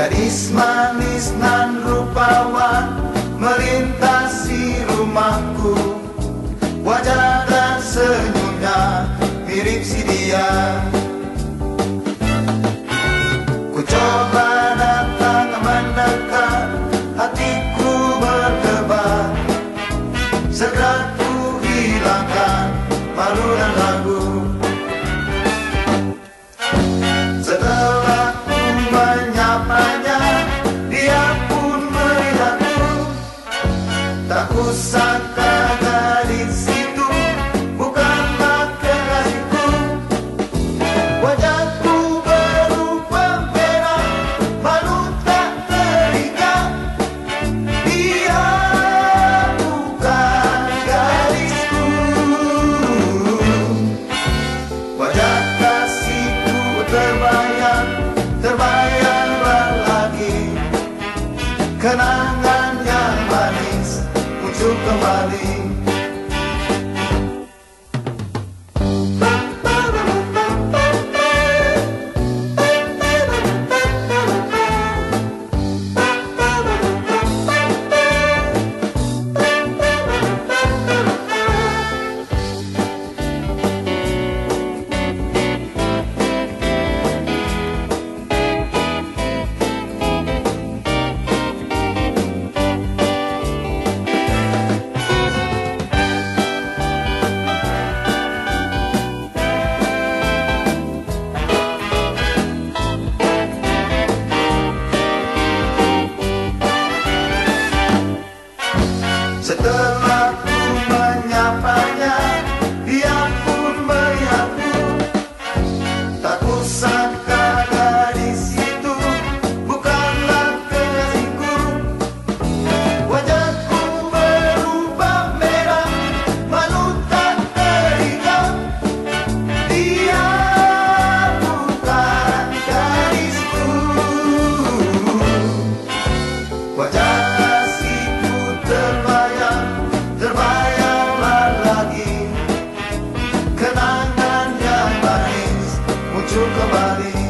Gadis manis nan rupawan melintasi rumahku, wajah dan senyumnya mirip si dia. Ku coba datang mendekat, hatiku berdebar, segera ku hilangkan malu dan ragu. Setelah ku menyapanya, dia pun melihatku. Tak kusangka gadis itu bukanlah kekasihku. Wajahku berubah merah, malu tak teringat. Dia bukan gadisku. Wajah kasihku terbayang, terbayanglah lagi. Kenangan yang manis muncul kembali. Setelah ku menyapanya, dia pun melihatku. Tak kusangka gadis itu bukanlah kekasihku. Wajahku berubah merah, malu tak teringat. Dia bukan gadisku. Wajah kasihku terbayanglah lagi. Kenangan yang manis muncul kembali.